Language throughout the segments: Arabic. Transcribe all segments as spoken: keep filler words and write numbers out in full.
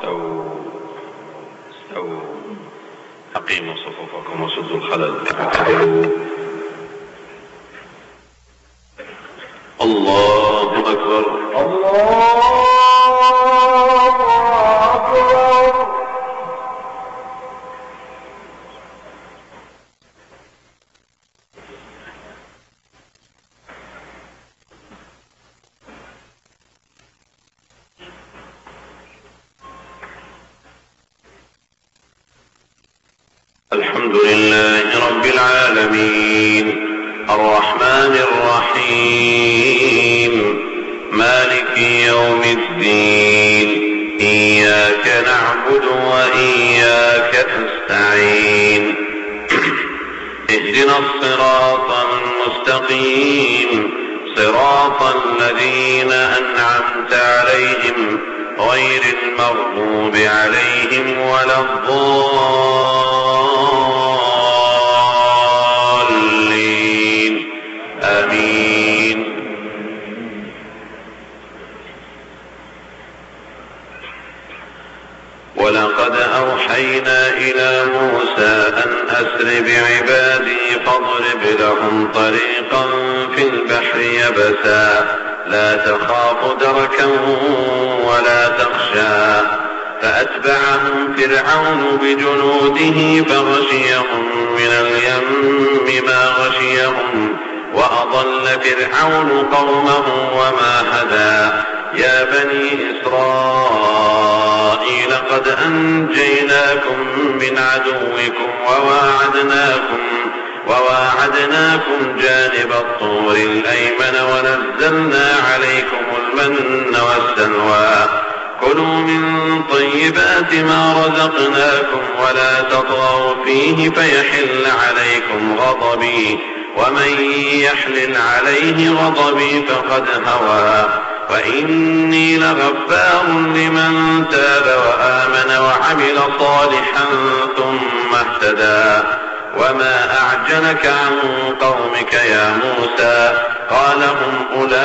استووا استووا أقيموا صفوفكم وسدوا الخلل. الله أكبر. الله أكبر. الحمد لله رب العالمين الرحمن الرحيم مالك يوم الدين إياك نعبد وإياك نستعين اهدنا الصراط المستقيم صراط الذين أنعمت عليهم غير المغضوب عليهم ولا الضالين آمين. ولقد أوحينا إلى موسى أن أسر بعبادي فاضرب لهم طريقا في البحر يبسا لا تخاف دركا ولا تخشى فأتبعهم فرعون بجنوده فغشيهم من اليم ما غشيهم وأضل فرعون قومه وما هدى. يا بني إسرائيل قد أنجيناكم من عدوكم وواعدناكم وواعدناكم جانب الطور الأيمن ونزلنا عليكم المن والسلوى. كلوا من طيبات ما رزقناكم ولا تطغوا فيه فيحل عليكم غضبي ومن يحلل عليه غضبي فقد هوى. وإني لغفار لمن تاب وآمن وعمل صالحا ثم اهتدى. وما أعجلك عن قومك يا موسى قال هم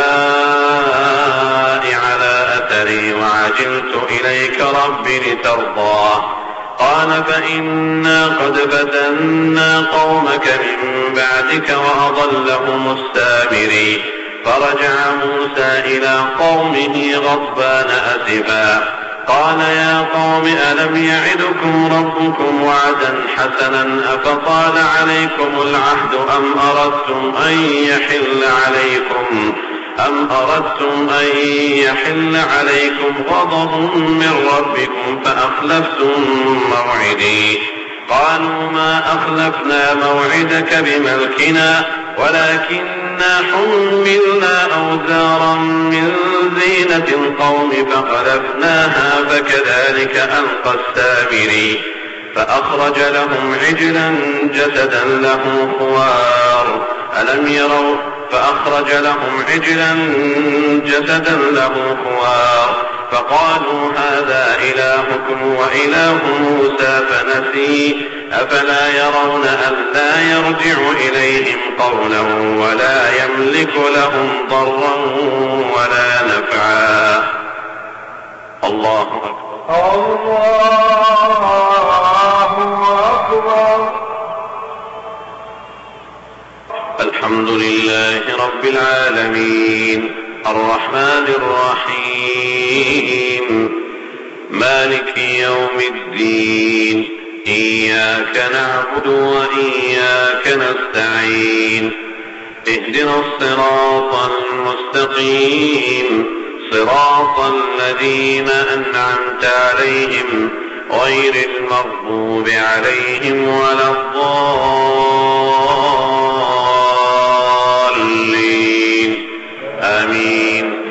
أولئك على أثري وعجلت إليك رب لترضى. قال فإنا قد فتنا قومك من بعدك وأضلهم السامري. فرجع موسى إلى قومه غضبان أسفا قال يا قوم ألم يعدكم ربكم وعدا حسنا أفطال عليكم العهد أم أردتم أن يحل عليكم أم أردتم أن يحل عليكم غضب من ربكم فأخلفتم موعدي. قالوا ما أخلفنا موعدك بملكنا ولكننا حملنا أوزارا من زينة القوم فقذفناها فكذلك ألقى السامري. فأخرج لهم عجلا جسدا له خوار ألم يروا فأخرج لهم عجلا جسدا له خوار فقالوا هذا إلهكم وإله موسى فنسي. أفلا يرون ألا يرجع إليهم قولا ولا يملك لهم ضرا ولا نفعا. الله أكبر. الله أكبر. الحمد لله رب العالمين الرحمن الرحيم مالك يوم الدين إياك نعبد وإياك نستعين اهدنا الصراط المستقيم صراط الذين أنعمت عليهم غير المغضوب عليهم ولا الضالين آمين.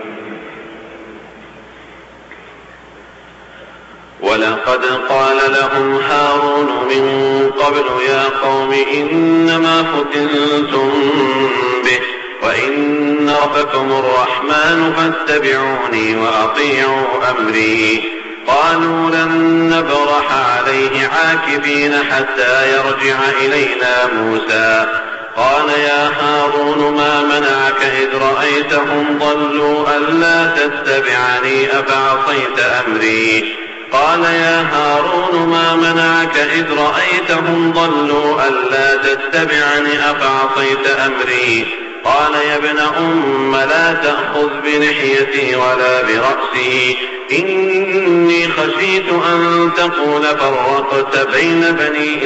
ولقد قال لهم هارون من قبل يا قوم إنما فتنتم به وإن ربكم الرحمن فاتبعوني وأطيعوا أمري. قالوا لن نبرح عليه عاكفين حتى يرجع إلينا موسى. قال يا هارون ما منعك إذ رأيتهم ضلوا ألا تتبعني أفعصيت أمري. قال يا هارون ما منعك إذ رأيتهم ضلوا ألا تتبعني أفعصيت أمري قال يا ابن أم لا تأخذ بلحيتي ولا برأسي إني خشيت أن تقول فرقت بين بني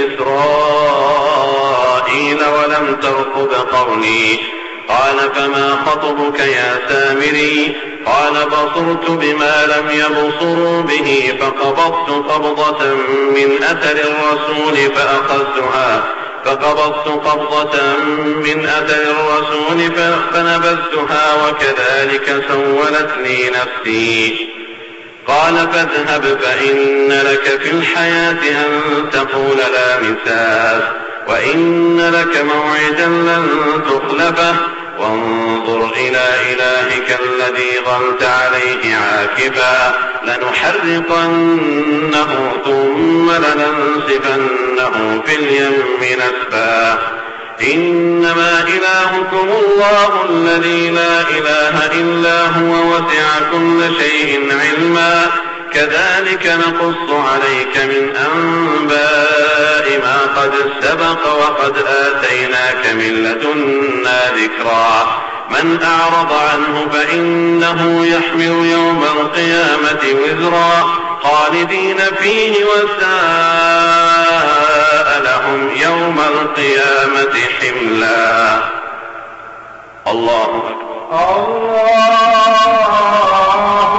إسرائيل ولم ترقب قولي قال فما خطبك يا سامري قال بصرت بما لم يبصروا به فقبضت قبضة من أثر الرسول فأخذتها فقبضت قبضة من أثر الرسول فنبذتها وكذلك سولت لي نفسي قال فاذهب فإن لك في الحياة أن تقول لا مساس وإن لك موعدا لن تخلفه وانظر إلى إلهك الذي ظلت عليه عاكفا لنحرقنه ثم لننسفنه في اليم نسفا إنما إلهكم الله الذي لا إله إلا هو وسع كل شيء علما كذلك نقص عليك من أنباء ما قد سبق وقد آتيناك من لدنا ذكرا من أعرض عنه فإنه يحمل يوم القيامة وزرا خالدين فيه وساء لهم يوم القيامة حملا. الله أكبر. الله